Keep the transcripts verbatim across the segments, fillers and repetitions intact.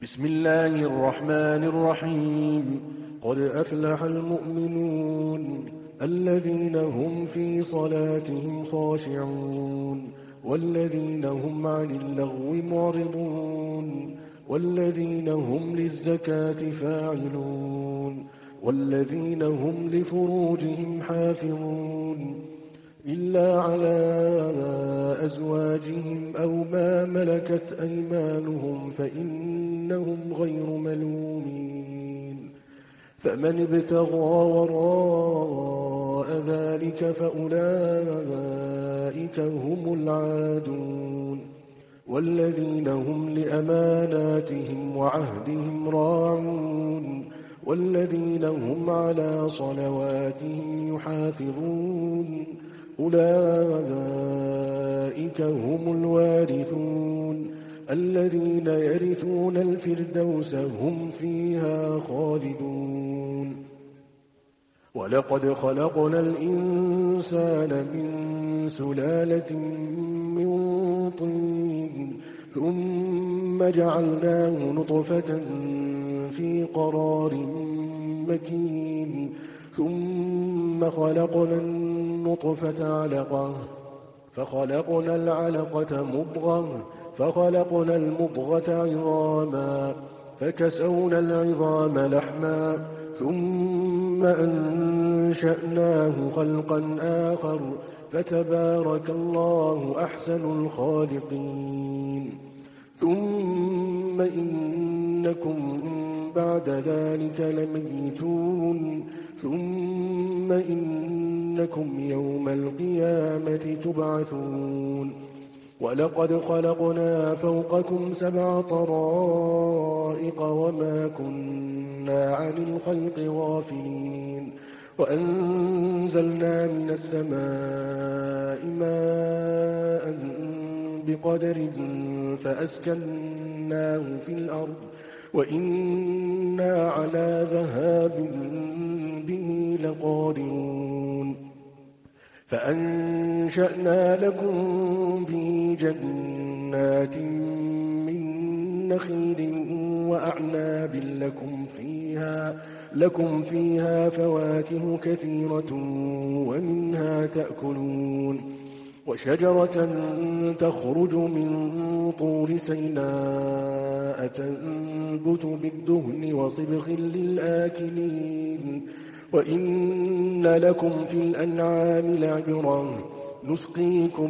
بسم الله الرحمن الرحيم. قد أفلح المؤمنون الذين هم في صلاتهم خاشعون والذين هم عن اللغو معرضون والذين هم للزكاة فاعلون والذين هم لفروجهم حافظون إلا على أزواجهم أو ما ملكت أيمانهم فإنهم غير ملومين. فمن ابتغى وراء ذلك فأولئك هم العادون والذين هم لأماناتهم وعهدهم راعون والذين هم على صلواتهم يحافظون أولئك هم الوارثون الذين يرثون الفردوس هم فيها خالدون. ولقد خلقنا الإنسان من سلالة من طين ثم جعلناه نطفة في قرار مكين ثم خلقنا النطفة علقة فخلقنا العلقة مضغة فخلقنا المضغة عظاما فكسونا العظام لحما ثم أنشأناه خلقا آخر فتبارك الله أحسن الخالقين. ثم إنكم بعد ذلك لميتون ثم إنكم يوم القيامة تبعثون. ولقد خلقنا فوقكم سبع طرائق وما كنا عن الخلق غافلين وأنزلنا من السماء ماء بقدر فأسكناه في الأرض وإنا على ذهاب به لقادرون. فأنشأنا لكم به جنات من نخيل وأعناب لكم فيها, لكم فيها فواكه كثيرة ومنها تأكلون وشجرة تخرج من طور سيناء تنبت بالدهن وصبغ للآكلين وإن لكم في الأنعام لعبرة نسقيكم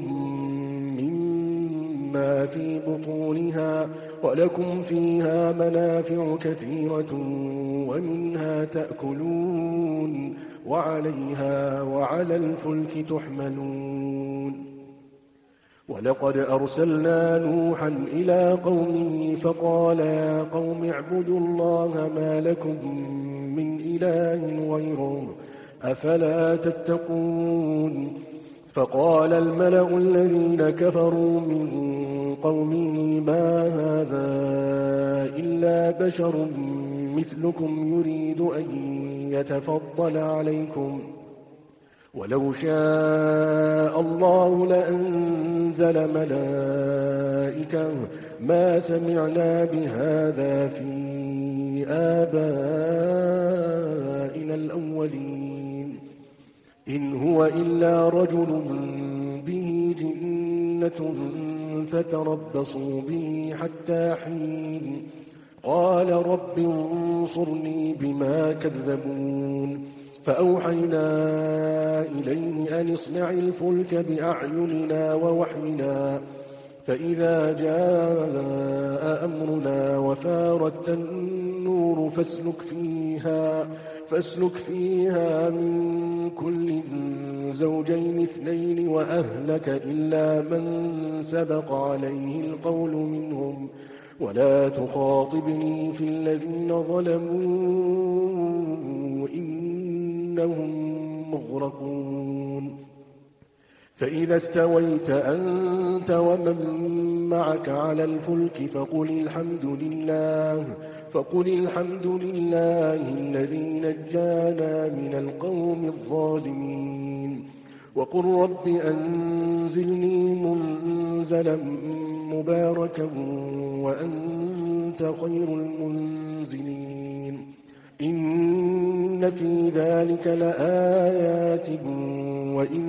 مما في بطونها ولكم فيها منافع كثيرة ومنها تأكلون وعليها وعلى الفلك تحملون. ولقد أرسلنا نوحا إلى قومه فقال يا قوم اعبدوا الله ما لكم من إله غيره أفلا تتقون. فقال الملأ الذين كفروا من قومه ما هذا إلا بشر مثلكم يريد أن يتفضل عليكم ولو شاء الله لأنزل ملائكة ما سمعنا بهذا في آبائنا الأولين إن هو إلا رجل به جنة فتربصوا به حتى حين قال رب انصرني بما كذبون. فأوحينا إليه أن اصنع الفلك بأعيننا ووحينا فإذا جاء أمرنا وفارت النور فاسلك فيها, فاسلك فيها من كل زوجين اثنين وأهلك إلا من سبق عليه القول منهم ولا تخاطبني في الذين ظلموا إنهم مغرقون. فإذا استويت أنت ومن معك على الفلك فقل الحمد لله فقل الحمد لله الذي نجانا من القوم الظالمين وقل رب أنزلني منزلا مباركا وأنت خير المنزلين إن في ذلك لآيات وإن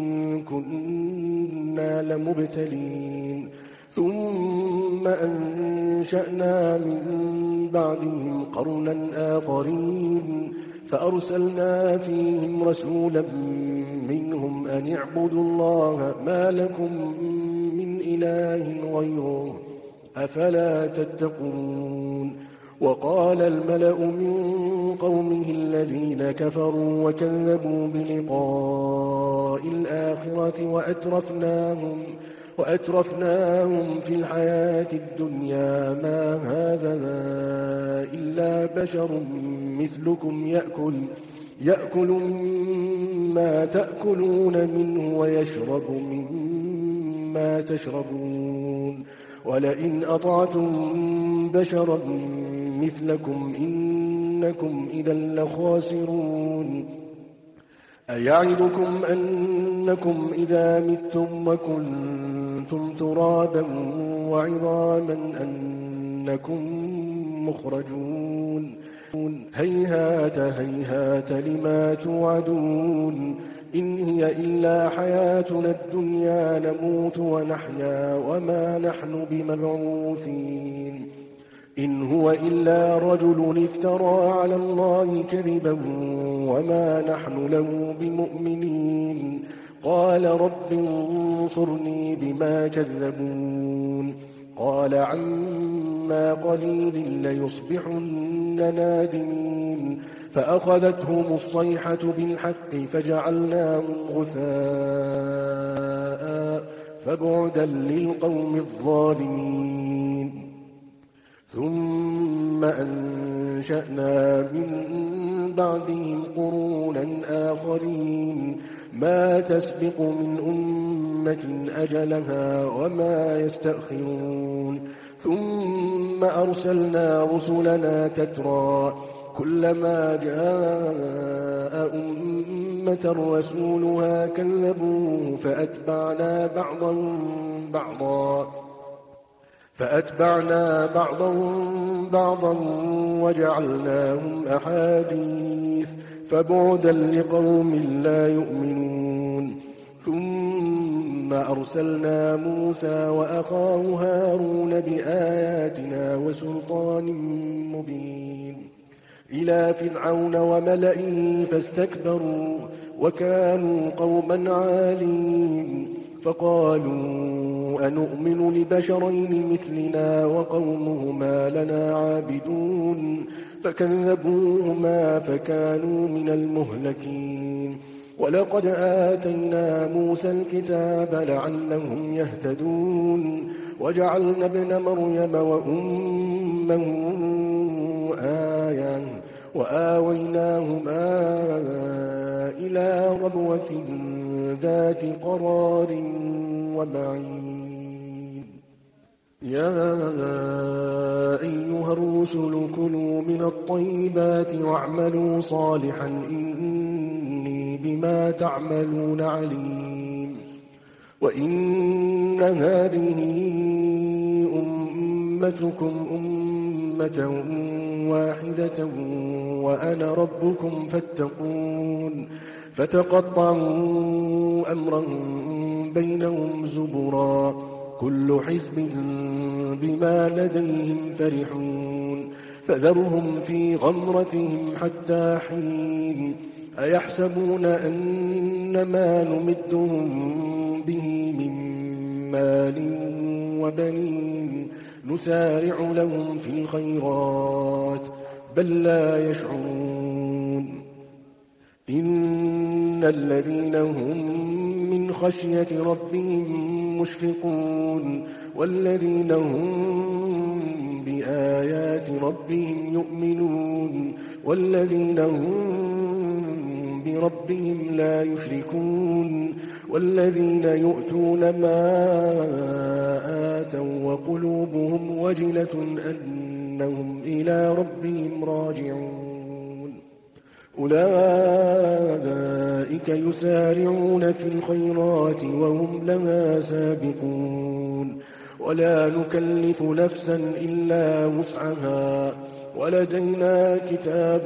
كنا لمبتلين ثم أنشأنا من بعدهم قرنا آخرين فأرسلنا فيهم رسولا منهم أن اعبدوا الله ما لكم من إله غيره أفلا تتقون وقال الملأ من قومه الذين كفروا وكذبوا بلقاء الآخرة وأترفناهم, وأترفناهم في الحياة الدنيا ما هذا إلا بشر مثلكم يأكل, يأكل مما تأكلون منه ويشرب مما تشربون ولئن أطعتم بشرا مثلكم إنكم إذا لخاسرون أيعدكم أنكم إذا متم وكنتم ترابا وعظاما أنكم مخرجون هيهات هيهات لما توعدون إن هي إلا حياتنا الدنيا نموت ونحيا وما نحن بمبعوثين إن هو إلا رجل افترى على الله كذبا وما نحن له بمؤمنين قال رب انصرني بما كذبون قال عما قليل ليصبحن نادمين فأخذتهم الصيحة بالحق فجعلناهم غثاء فبعدا للقوم الظالمين ثم أنشأنا من بعدهم قرونا آخرين ما تسبق من أمة أجلها وما يستأخرون ثم أرسلنا رسلنا تترى كلما جاء أمة رسولها كذبوه فأتبعنا بعضهم بعضا فأتبعنا بعضهم بعضا وجعلناهم أحاديث فبعدا لقوم لا يؤمنون ثم أرسلنا موسى وأخاه هارون بآياتنا وسلطان مبين إلى فرعون وملئه فاستكبروا وكانوا قوما عالين فقالوا أنؤمن لبشرين مثلنا وقومهما لنا عابدون فكذبوهما فكانوا من المهلكين ولقد آتينا موسى الكتاب لعلهم يهتدون وجعلنا ابن مريم وأمه آية وآويناهما إلى ربوة ذات قرار ومعين يا أيها الرسل كلوا من الطيبات واعملوا صالحا إني بما تعملون عليم وإن هذه أمتكم أمة واحدة وأنا ربكم فاتقون فتقطعوا أمرهم بينهم زبرا كل حزب بما لديهم فرحون فذرهم في غمرتهم حتى حين أيحسبون أن ما نمدهم به من مال وبنين نسارع لهم في الخيرات بل لا يشعرون إن الذين هم من خشية ربهم مشفقون والذين هم بآيات ربهم يؤمنون والذين هم بربهم لا يشركون والذين يؤتون ما آتوا وقلوبهم وجلة أنهم إلى ربهم راجعون أولئك يسارعون في الخيرات وهم لها سابقون ولا نكلف نفسا إلا وسعها ولدينا كتاب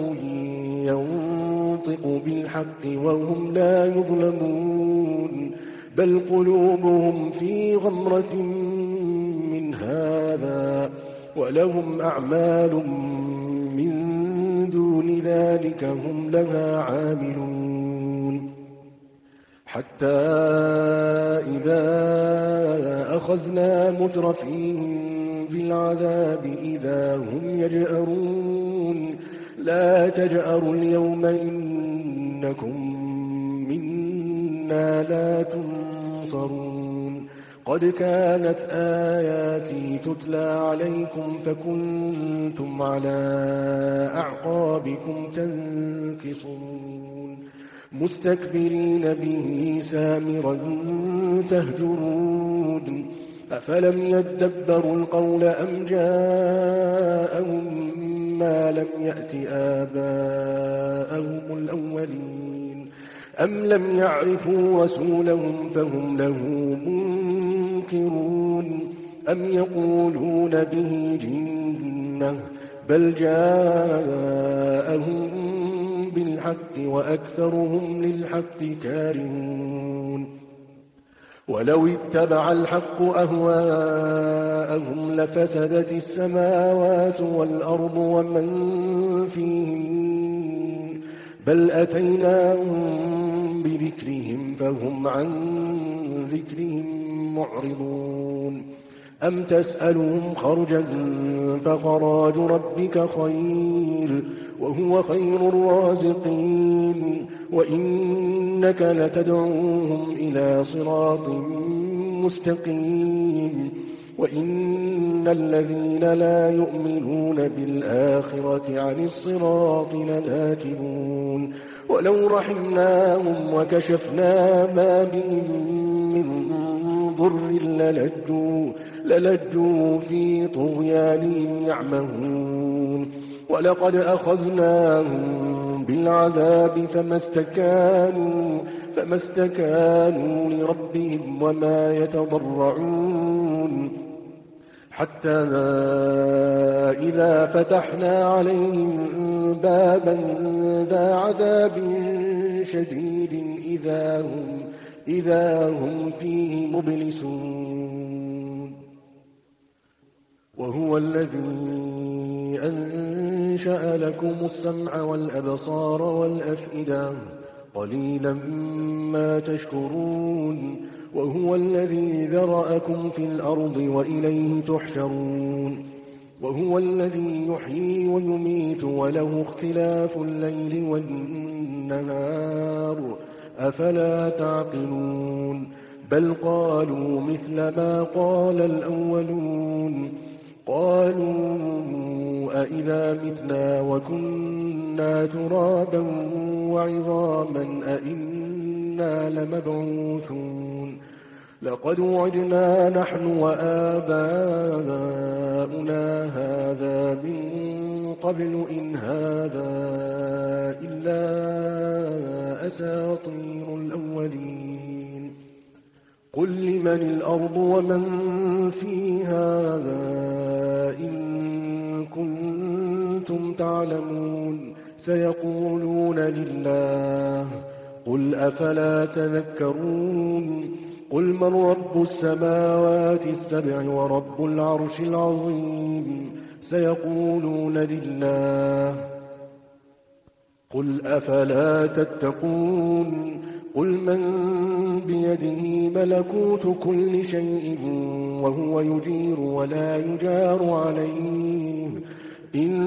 ينطق بالحق وهم لا يظلمون بل قلوبهم في غمرة من هذا ولهم أعمال من دون ذلك هم لها عاملون حتى إذا أخذنا مترفيهم بالعذاب إذا هم يجأرون لا تجأروا اليوم إنكم منا لا تنصرون قد كانت آياتي تتلى عليكم فكنتم على أعقابكم تنكصون مستكبرين به سامرا تهجرون أفلم يدبروا القول أم جاءهم ما لم يأت آباءهم الأولين أم لم يعرفوا رسولهم فهم له منكرون أم يقولون به جنة بل جاءهم بالحق وأكثرهم للحق كارهون ولو اتبع الحق أهواءهم لفسدت السماوات والأرض ومن فيهن بل أتيناهم بذكرهم فهم عن ذكرهم معرضون أم تسألهم خرجا فخراج ربك خير وهو خير الرازقين وإنك لتدعوهم إلى صراط مستقيم وإن الذين لا يؤمنون بالآخرة عن الصراط لناكبون ولو رحمناهم وكشفنا ما بهم من ضر للجوا, للجوا في طغيانهم يعمهون ولقد أخذناهم بالعذاب فما استكانوا, فما استكانوا لربهم وما يتضرعون حتى إذا فتحنا عليهم بابا ذا عذاب شديد إذا هم, إذا هم فيه مبلسون وهو الذي أنشأ لكم السمع والأبصار والأفئدة قليلا ما تشكرون وهو الذي ذرأكم في الأرض وإليه تحشرون وهو الذي يحيي ويميت وله اختلاف الليل والنهار أفلا تعقلون بل قالوا مثل ما قال الأولون قالوا أئذا متنا وكنا ترابا وعظاما أئنا لمبعوثون لقد وعدنا نحن وآباؤنا هذا من قبل إن هذا إلا أساطير الأولين قل لمن الأرض ومن فيها إن كنتم تعلمون سيقولون لله قل أفلا تذكرون قل من رب السماوات السبع ورب العرش العظيم سيقولون لله قل أفلا تتقون قل من بيده ملكوت كل شيء وهو يجير ولا يجار عليه إن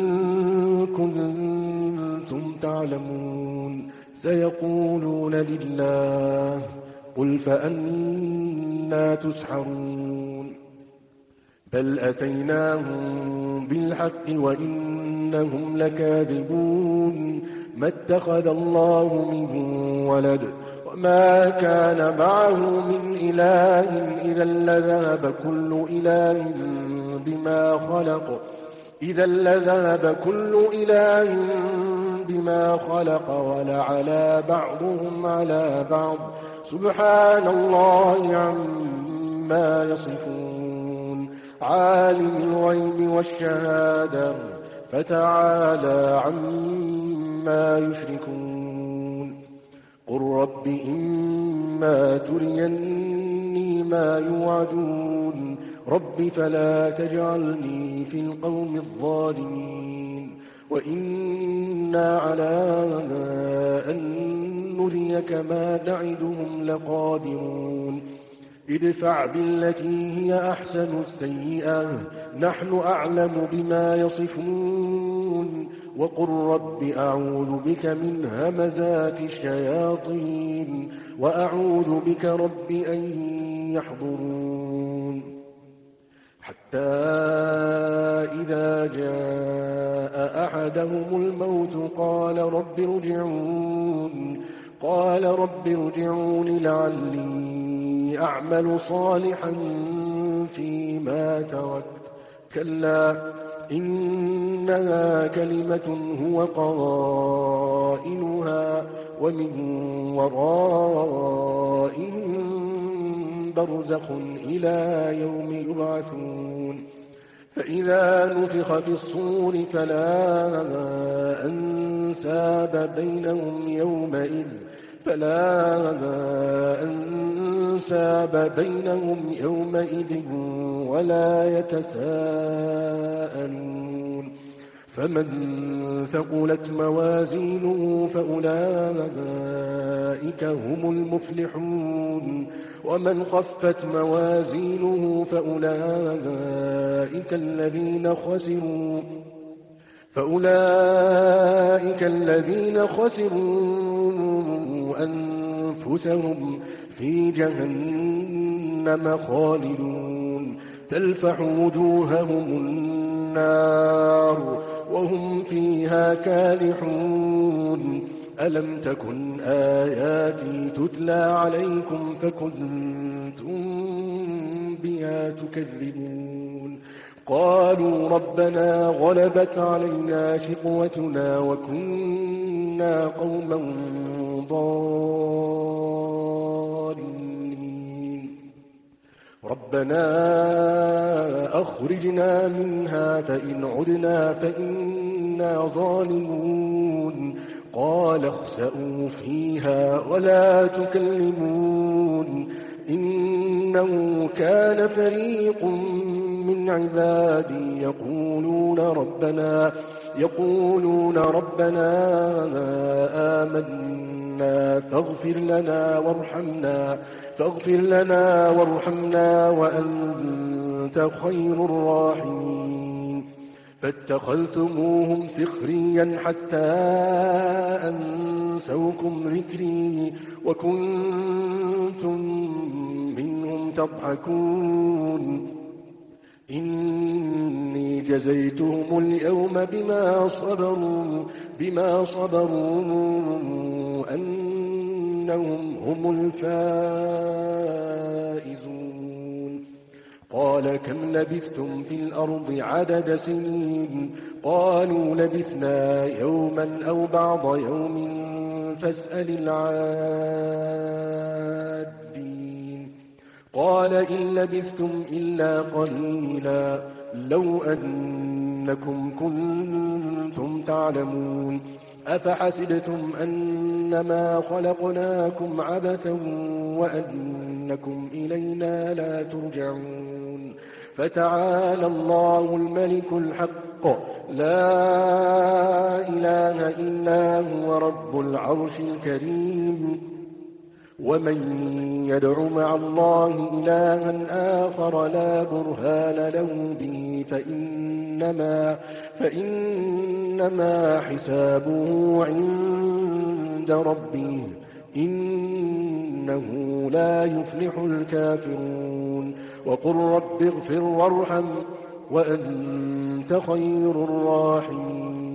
كنتم تعلمون سيقولون لله قل فأنى تسحرون بل أتيناهم بالحق وإنهم لكاذبون ما اتخذ الله من ولد وما كان معه من إله إذا لذهب كل إله بما خلق إذا لذهب كل إله بما خلق ولعلى بعضهم على بعض سبحان الله عما يصفون عالم الغيب والشهادة فتعالى عما يشركون قل رب إما تريني ما يوعدون رب فلا تجعلني في القوم الظالمين وإنا على أن نريك ما نعدهم لقادرون ادفع بالتي هي أحسن السيئة نحن أعلم بما يصفون وقل رب أعوذ بك من همزات الشياطين وأعوذ بك رب أن يحضرون حتى إذا جاء أحدهم الموت قال رب ارجعون قال رب ارجعون لعلي أعمل صالحا فيما تركت كلا إنها كلمة هو قائلها ومن ورائهم برزخ إلى يوم يبعثون فإذا نفخ في الصور فلا أنساب بينهم يومئذ فلا أنساب بينهم يومئذ ولا يتساءلون فمن ثقلت موازينه فأولئك هم المفلحون ومن خفت موازينه فأولئك الذين خسروا فأولئك الذين خسروا أنفسهم في جهنم خالدون تلفح وجوههم النار وهم فيها كالحون ألم تكن آياتي تتلى عليكم فكنتم بها تكذبون قالوا ربنا غلبت علينا شقوتنا وكنا قوما ضالين ربنا أخرجنا منها فإن عدنا فإنا ظالمون قال اخسئوا فيها ولا تكلمون إنه كان فريق من عبادي يقولون ربنا يقولون ربنا آمنا فاغفر لنا وارحمنا فاغفر لنا وارحمنا وأنت خير الراحمين فاتخذتموهم سخريا حتى أنسوكم ذكري وكنتم منهم تضحكون إني جزيتهم اليوم بما صبروا بما صبروا أنهم هم الفائزون قال كم لبثتم في الأرض عدد سنين قالوا لبثنا يوما أو بعض يوم فاسأل العادين قال إن لبثتم إلا قليلا لو أنكم كنتم تعلمون أفحسبتم أنما خلقناكم عبثا وأنكم إلينا لا ترجعون فتعالى الله الملك الحق لا إله إلا هو رب العرش الكريم ومن يدع مع الله إلها آخر لا برهان له به فإنما, فإنما حسابه عند ربه إنه لا يفلح الكافرون وقل رب اغفر وارحم وأنت خير الراحمين